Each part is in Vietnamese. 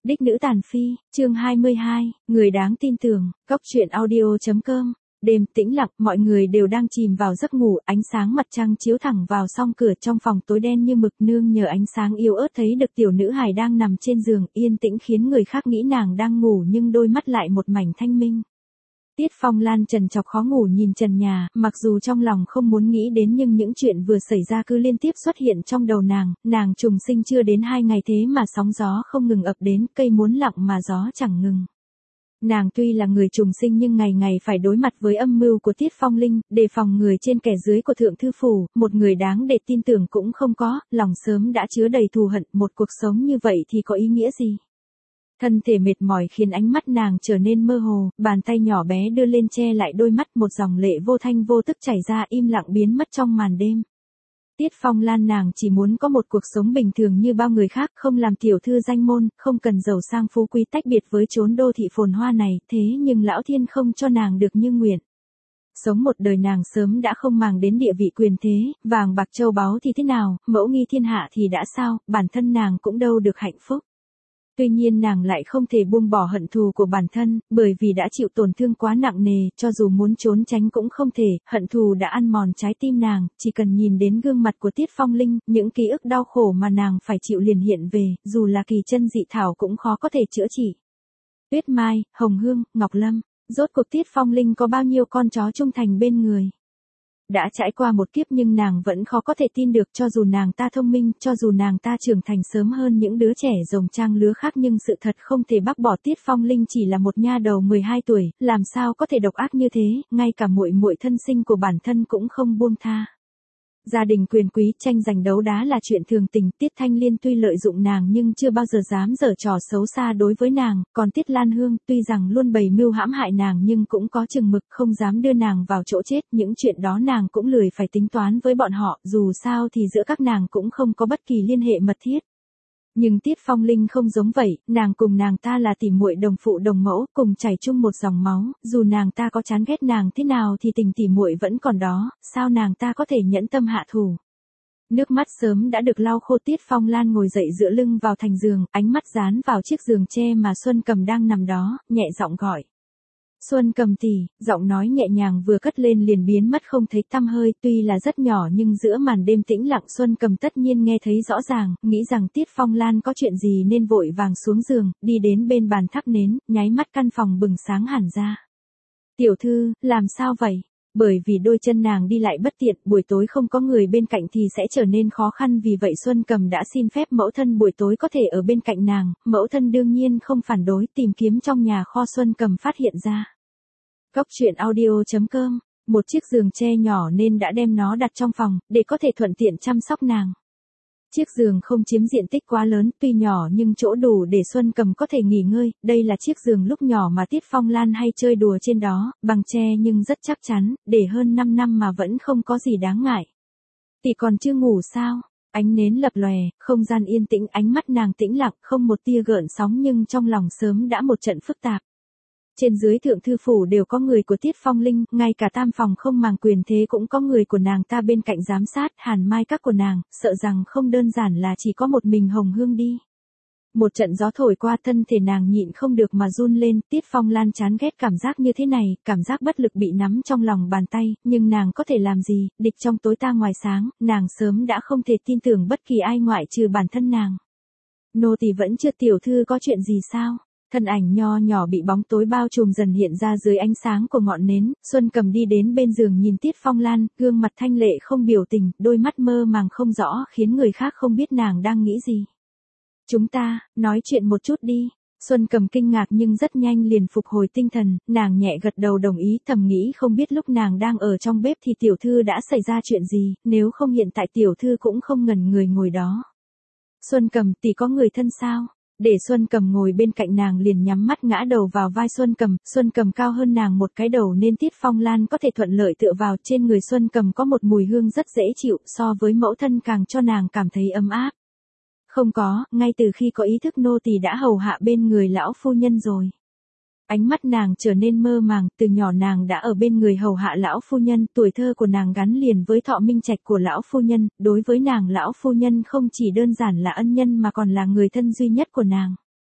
Đích nữ tàn phi, chương 22, người đáng tin tưởng, Cốc truyện audio.com. Đêm tĩnh lặng, mọi người đều đang chìm vào giấc ngủ, ánh sáng mặt trăng chiếu thẳng vào song cửa trong phòng tối đen như mực, nương nhờ ánh sáng yếu ớt thấy được tiểu nữ hài đang nằm trên giường, yên tĩnh khiến người khác nghĩ nàng đang ngủ nhưng đôi mắt lại một mảnh thanh minh. Tiết Phong Lan trần trọc khó ngủ nhìn trần nhà, mặc dù trong lòng không muốn nghĩ đến nhưng những chuyện vừa xảy ra cứ liên tiếp xuất hiện trong đầu nàng trùng sinh chưa đến 2 ngày thế mà sóng gió không ngừng ập đến, cây muốn lặng mà gió chẳng ngừng. Nàng tuy là người trùng sinh nhưng ngày ngày phải đối mặt với âm mưu của Tiết Phong Linh, đề phòng người trên kẻ dưới của Thượng Thư Phủ, một người đáng để tin tưởng cũng không có, lòng sớm đã chứa đầy thù hận, một cuộc sống như vậy thì có ý nghĩa gì? Thân thể mệt mỏi khiến ánh mắt nàng trở nên mơ hồ, bàn tay nhỏ bé đưa lên che lại đôi mắt, một dòng lệ vô thanh vô tức chảy ra im lặng biến mất trong màn đêm. Tiết Phong Lan nàng chỉ muốn có một cuộc sống bình thường như bao người khác, không làm tiểu thư danh môn, không cần giàu sang phú quý tách biệt với chốn đô thị phồn hoa này, thế nhưng lão thiên không cho nàng được như nguyện. Sống một đời nàng sớm đã không màng đến địa vị quyền thế, vàng bạc châu báu thì thế nào, mẫu nghi thiên hạ thì đã sao, bản thân nàng cũng đâu được hạnh phúc. Tuy nhiên nàng lại không thể buông bỏ hận thù của bản thân, bởi vì đã chịu tổn thương quá nặng nề, cho dù muốn trốn tránh cũng không thể, hận thù đã ăn mòn trái tim nàng, chỉ cần nhìn đến gương mặt của Tiết Phong Linh, những ký ức đau khổ mà nàng phải chịu liền hiện về, dù là kỳ chân dị thảo cũng khó có thể chữa trị. Tuyết Mai, Hồng Hương, Ngọc Lâm, rốt cuộc Tiết Phong Linh có bao nhiêu con chó trung thành bên người. Đã trải qua một kiếp nhưng nàng vẫn khó có thể tin được, cho dù nàng ta thông minh, cho dù nàng ta trưởng thành sớm hơn những đứa trẻ rồng trang lứa khác nhưng sự thật không thể bác bỏ, Tiết Phong Linh chỉ là một nha đầu 12 tuổi, làm sao có thể độc ác như thế, ngay cả muội muội thân sinh của bản thân cũng không buông tha. Gia đình quyền quý tranh giành đấu đá là chuyện thường tình, Tiết Thanh Liên tuy lợi dụng nàng nhưng chưa bao giờ dám giở trò xấu xa đối với nàng, còn Tiết Lan Hương tuy rằng luôn bày mưu hãm hại nàng nhưng cũng có chừng mực, không dám đưa nàng vào chỗ chết, những chuyện đó nàng cũng lười phải tính toán với bọn họ, dù sao thì giữa các nàng cũng không có bất kỳ liên hệ mật thiết. Nhưng Tiết Phong Linh không giống vậy, nàng cùng nàng ta là tỉ muội đồng phụ đồng mẫu, cùng chảy chung một dòng máu, dù nàng ta có chán ghét nàng thế nào thì tình tỉ muội vẫn còn đó, sao nàng ta có thể nhẫn tâm hạ thủ. Nước mắt sớm đã được lau khô, Tiết Phong Lan ngồi dậy dựa lưng vào thành giường, ánh mắt dán vào chiếc giường tre mà Xuân Cầm đang nằm đó, nhẹ giọng gọi. Xuân Cầm tỷ, giọng nói nhẹ nhàng vừa cất lên liền biến mất không thấy tăm hơi, tuy là rất nhỏ nhưng giữa màn đêm tĩnh lặng Xuân Cầm tất nhiên nghe thấy rõ ràng, nghĩ rằng Tiết Phong Lan có chuyện gì nên vội vàng xuống giường, đi đến bên bàn thắp nến, nháy mắt căn phòng bừng sáng hẳn ra. Tiểu thư, làm sao vậy? Bởi vì đôi chân nàng đi lại bất tiện, buổi tối không có người bên cạnh thì sẽ trở nên khó khăn, vì vậy Xuân Cầm đã xin phép mẫu thân buổi tối có thể ở bên cạnh nàng, mẫu thân đương nhiên không phản đối, tìm kiếm trong nhà kho Xuân Cầm phát hiện ra. Cốc truyện audio.com, một chiếc giường tre nhỏ nên đã đem nó đặt trong phòng, để có thể thuận tiện chăm sóc nàng. Chiếc giường không chiếm diện tích quá lớn, tuy nhỏ nhưng chỗ đủ để Xuân Cầm có thể nghỉ ngơi, đây là chiếc giường lúc nhỏ mà Tiết Phong Lan hay chơi đùa trên đó, bằng tre nhưng rất chắc chắn, để hơn 5 năm mà vẫn không có gì đáng ngại. Tỷ còn chưa ngủ sao? Ánh nến lập lòe, không gian yên tĩnh, ánh mắt nàng tĩnh lặng, không một tia gợn sóng nhưng trong lòng sớm đã một trận phức tạp. Trên dưới Thượng Thư Phủ đều có người của Tiết Phong Linh, ngay cả tam phòng không màng quyền thế cũng có người của nàng ta bên cạnh giám sát, Hàn Mai các của nàng, sợ rằng không đơn giản là chỉ có một mình Hồng Hương đi. Một trận gió thổi qua, thân thể nàng nhịn không được mà run lên, Tiết Phong Lan chán ghét cảm giác như thế này, cảm giác bất lực bị nắm trong lòng bàn tay, nhưng nàng có thể làm gì, địch trong tối ta ngoài sáng, nàng sớm đã không thể tin tưởng bất kỳ ai ngoại trừ bản thân nàng. Nô tỳ vẫn chưa, tiểu thư có chuyện gì sao? Thân ảnh nho nhỏ bị bóng tối bao trùm dần hiện ra dưới ánh sáng của ngọn nến, Xuân Cầm đi đến bên giường nhìn Tiết Phong Lan, gương mặt thanh lệ không biểu tình, đôi mắt mơ màng không rõ khiến người khác không biết nàng đang nghĩ gì. Chúng ta, nói chuyện một chút đi. Xuân Cầm kinh ngạc nhưng rất nhanh liền phục hồi tinh thần, nàng nhẹ gật đầu đồng ý, thầm nghĩ không biết lúc nàng đang ở trong bếp thì tiểu thư đã xảy ra chuyện gì, nếu không hiện tại tiểu thư cũng không ngẩn người ngồi đó. Xuân Cầm, tỷ có người thân sao? Để Xuân Cầm ngồi bên cạnh nàng liền nhắm mắt ngã đầu vào vai Xuân Cầm cao hơn nàng một cái đầu nên Tiết Phong Lan có thể thuận lợi tựa vào, trên người Xuân Cầm có một mùi hương rất dễ chịu, so với mẫu thân càng cho nàng cảm thấy ấm áp. Không có, ngay từ khi có ý thức nô tỳ đã hầu hạ bên người lão phu nhân rồi. Ánh mắt nàng trở nên mơ màng, từ nhỏ nàng đã ở bên người hầu hạ lão phu nhân, tuổi thơ của nàng gắn liền với thọ minh trạch của lão phu nhân, đối với nàng lão phu nhân không chỉ đơn giản là ân nhân mà còn là người thân duy nhất của nàng.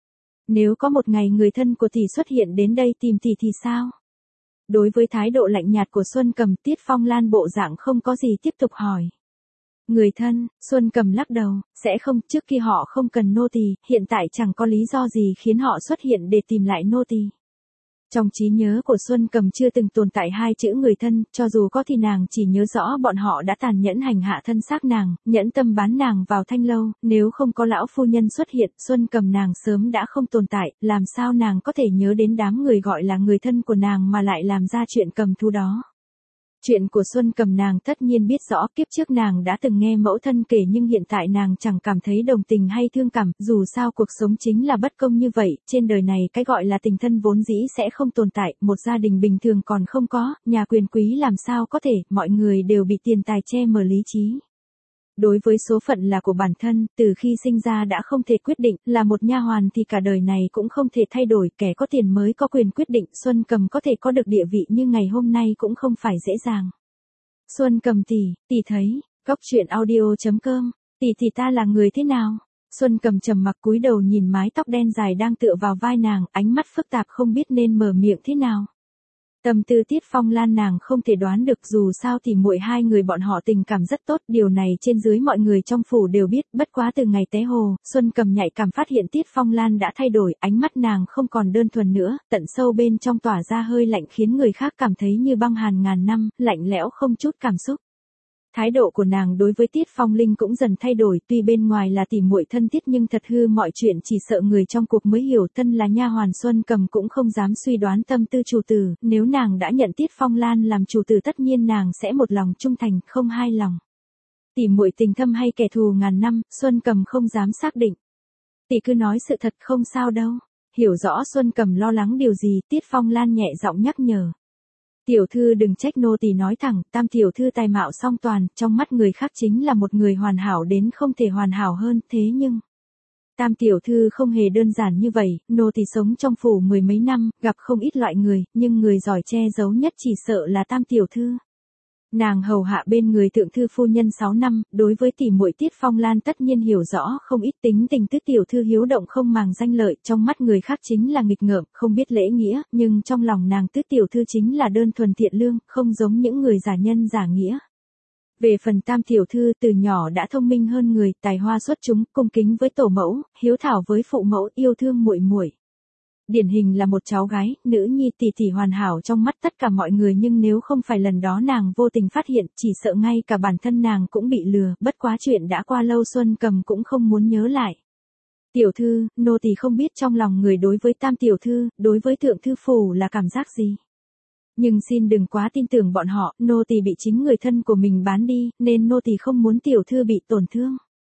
Nếu có một ngày người thân của tỷ xuất hiện đến đây tìm tỷ thì sao? Đối với thái độ lạnh nhạt của Xuân Cầm, Tiết Phong Lan bộ dạng không có gì tiếp tục hỏi. Người thân, Xuân Cầm lắc đầu, sẽ không, trước khi họ không cần nô tỳ, hiện tại chẳng có lý do gì khiến họ xuất hiện để tìm lại nô tỳ. Trong trí nhớ của Xuân Cầm chưa từng tồn tại hai chữ người thân, cho dù có thì nàng chỉ nhớ rõ bọn họ đã tàn nhẫn hành hạ thân xác nàng, nhẫn tâm bán nàng vào thanh lâu, nếu không có lão phu nhân xuất hiện, Xuân Cầm nàng sớm đã không tồn tại, làm sao nàng có thể nhớ đến đám người gọi là người thân của nàng mà lại làm ra chuyện cầm thú đó. Chuyện của Xuân Cầm nàng tất nhiên biết rõ, kiếp trước nàng đã từng nghe mẫu thân kể nhưng hiện tại nàng chẳng cảm thấy đồng tình hay thương cảm, dù sao cuộc sống chính là bất công như vậy, trên đời này cái gọi là tình thân vốn dĩ sẽ không tồn tại, một gia đình bình thường còn không có, nhà quyền quý làm sao có thể, mọi người đều bị tiền tài che mờ lý trí. Đối với số phận là của bản thân, từ khi sinh ra đã không thể quyết định, là một nha hoàn thì cả đời này cũng không thể thay đổi, kẻ có tiền mới có quyền quyết định, Xuân Cầm có thể có được địa vị như ngày hôm nay cũng không phải dễ dàng. Xuân Cầm tỷ thấy, góc truyện audio.com, tỷ ta là người thế nào? Xuân Cầm trầm mặc cúi đầu nhìn mái tóc đen dài đang tựa vào vai nàng, ánh mắt phức tạp không biết nên mở miệng thế nào. Tâm tư Tiết Phong Lan nàng không thể đoán được, dù sao thì muội hai người bọn họ tình cảm rất tốt, điều này trên dưới mọi người trong phủ đều biết, bất quá từ ngày té hồ, Xuân Cầm nhạy cảm phát hiện Tiết Phong Lan đã thay đổi, ánh mắt nàng không còn đơn thuần nữa, tận sâu bên trong tỏa ra hơi lạnh khiến người khác cảm thấy như băng hàn ngàn năm, lạnh lẽo không chút cảm xúc. Thái độ của nàng đối với Tiết Phong Linh cũng dần thay đổi, tuy bên ngoài là tỉ muội thân thiết nhưng thật hư mọi chuyện chỉ sợ người trong cuộc mới hiểu, thân là nha hoàn Xuân Cầm cũng không dám suy đoán tâm tư chủ tử, nếu nàng đã nhận Tiết Phong Lan làm chủ tử tất nhiên nàng sẽ một lòng trung thành, không hai lòng. Tỉ muội tình thâm hay kẻ thù ngàn năm, Xuân Cầm không dám xác định. Tỷ cứ nói sự thật không sao đâu. Hiểu rõ Xuân Cầm lo lắng điều gì, Tiết Phong Lan nhẹ giọng nhắc nhở. Tiểu thư đừng trách nô tỳ nói thẳng, Tam tiểu thư tài mạo song toàn, trong mắt người khác chính là một người hoàn hảo đến không thể hoàn hảo hơn, thế nhưng Tam tiểu thư không hề đơn giản như vậy, nô tỳ sống trong phủ mười mấy năm, gặp không ít loại người, nhưng người giỏi che giấu nhất chỉ sợ là Tam tiểu thư. Nàng hầu hạ bên người thượng thư phu nhân 6 năm, đối với tỷ muội Tiết Phong Lan tất nhiên hiểu rõ không ít, tính tình Tứ tiểu thư hiếu động không màng danh lợi, trong mắt người khác chính là nghịch ngợm, không biết lễ nghĩa, nhưng trong lòng nàng Tứ tiểu thư chính là đơn thuần thiện lương, không giống những người giả nhân giả nghĩa. Về phần Tam tiểu thư, từ nhỏ đã thông minh hơn người, tài hoa xuất chúng, cung kính với tổ mẫu, hiếu thảo với phụ mẫu, yêu thương muội muội. Điển hình là một cháu gái, nữ nhi tỷ hoàn hảo trong mắt tất cả mọi người, nhưng nếu không phải lần đó nàng vô tình phát hiện, chỉ sợ ngay cả bản thân nàng cũng bị lừa, bất quá chuyện đã qua lâu Xuân Cầm cũng không muốn nhớ lại. Tiểu thư, nô tỳ không biết trong lòng người đối với Tam tiểu thư, đối với thượng thư phủ là cảm giác gì. Nhưng xin đừng quá tin tưởng bọn họ, nô tỳ bị chính người thân của mình bán đi, nên nô tỳ không muốn tiểu thư bị tổn thương.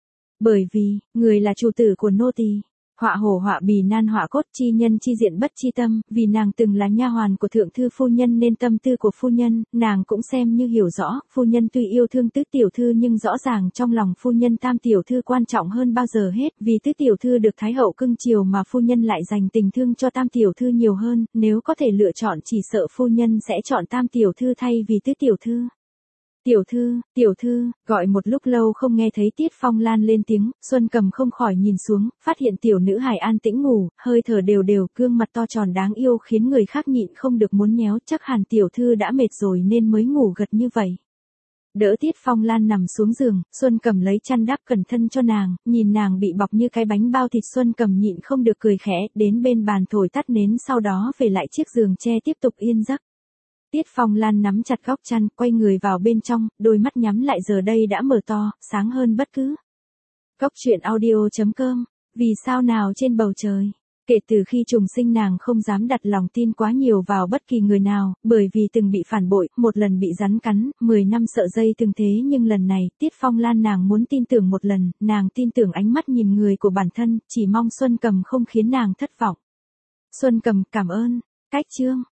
Bởi vì, người là chủ tử của nô tỳ. Họa hổ họa bì nan họa cốt, chi nhân chi diện bất chi tâm, vì nàng từng là nha hoàn của thượng thư phu nhân nên tâm tư của phu nhân, nàng cũng xem như hiểu rõ, phu nhân tuy yêu thương Tứ tiểu thư nhưng rõ ràng trong lòng phu nhân Tam tiểu thư quan trọng hơn bao giờ hết, vì Tứ tiểu thư được thái hậu cưng chiều mà phu nhân lại dành tình thương cho Tam tiểu thư nhiều hơn, nếu có thể lựa chọn chỉ sợ phu nhân sẽ chọn Tam tiểu thư thay vì Tứ tiểu thư. Tiểu thư, gọi một lúc lâu không nghe thấy Tiết Phong Lan lên tiếng, Xuân Cầm không khỏi nhìn xuống, phát hiện tiểu nữ hài an tĩnh ngủ, hơi thở đều đều, gương mặt to tròn đáng yêu khiến người khác nhịn không được muốn nhéo, chắc hẳn tiểu thư đã mệt rồi nên mới ngủ gật như vậy. Đỡ Tiết Phong Lan nằm xuống giường, Xuân Cầm lấy chăn đắp cẩn thân cho nàng, nhìn nàng bị bọc như cái bánh bao thịt, Xuân Cầm nhịn không được cười khẽ, đến bên bàn thổi tắt nến, sau đó về lại chiếc giường tre tiếp tục yên giấc. Tiết Phong Lan nắm chặt góc chăn, quay người vào bên trong, đôi mắt nhắm lại giờ đây đã mở to, sáng hơn bất cứ. Góc truyện audio.com, vì sao nào trên bầu trời. Kể từ khi trùng sinh nàng không dám đặt lòng tin quá nhiều vào bất kỳ người nào, bởi vì từng bị phản bội, một lần bị rắn cắn, 10 năm sợ dây từng thế, nhưng lần này, Tiết Phong Lan nàng muốn tin tưởng một lần, nàng tin tưởng ánh mắt nhìn người của bản thân, chỉ mong Xuân Cầm không khiến nàng thất vọng. Xuân Cầm, cảm ơn. Cách chương